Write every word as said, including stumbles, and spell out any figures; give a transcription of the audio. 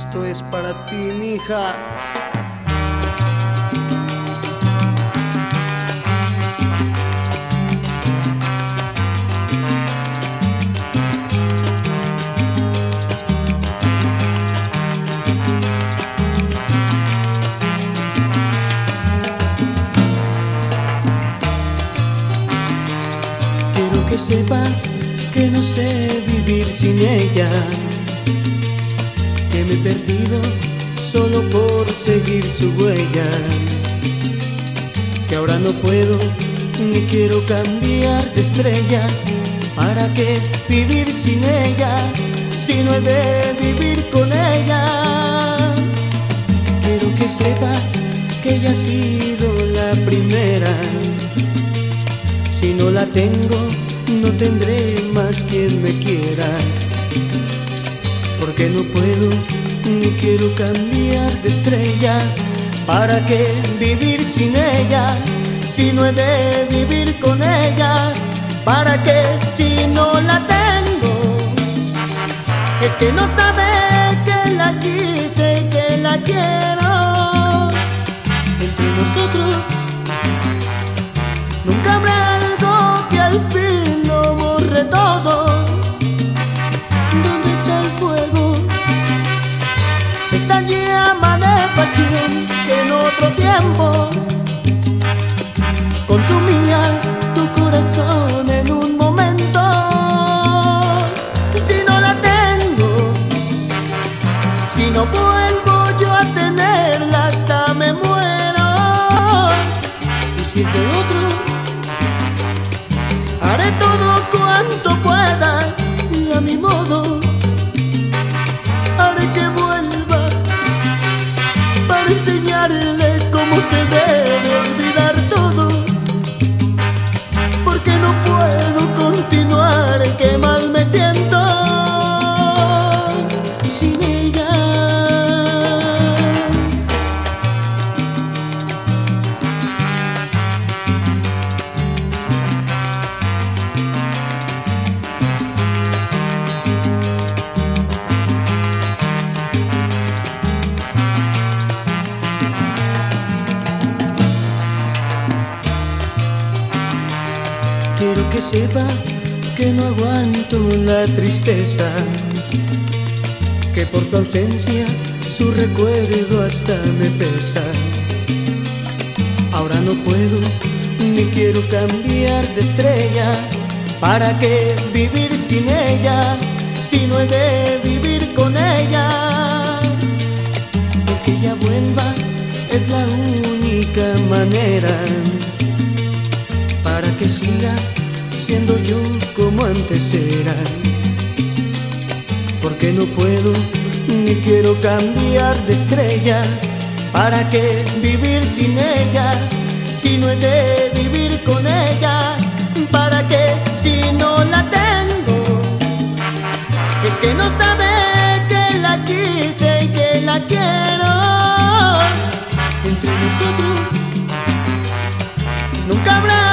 Esto es para ti, mija. Quiero que sepa que no sé vivir sin ella, que me he perdido solo por seguir su huella, que ahora no puedo ni quiero cambiar de estrella. ¿Para qué vivir sin ella si no he de vivir con ella? Quiero que sepa que ella ha sido la primera. Si no la tengo, no tendré más quien me quiera, porque no puedo ni quiero cambiar de estrella. ¿Para qué vivir sin ella si no he de vivir con ella? ¿Para qué si no la tengo? Es que no sabe que la quise y que la quiero. Entre nosotros nunca habrá algo que al fin lo borre todo. ¿Dónde está el fuego? Esta llama de pasión que en otro tiempo consumía tu corazón en un momento. Si no la tengo, si no vuelvo yo a tenerla, hasta me muero. Y si es de otro, haré todo cuanto pueda y a mi modo haré que vuelva para enseñarle cómo se debe olvidar todo, porque no puedo continuar, que mal me siento sin ella. Quiero que sepa que no aguanto la tristeza, que por su ausencia su recuerdo hasta me pesa. Ahora no puedo ni quiero cambiar de estrella. ¿Para qué vivir sin ella si no he de vivir con ella? El que ella vuelva es la única manera para que siga siendo yo como antes era, porque no puedo ni quiero cambiar de estrella. ¿Para qué vivir sin ella si no he de vivir con ella? ¿Para qué si no la tengo? Es que no sabe que la quise y que la quiero. Entre nosotros nunca habrá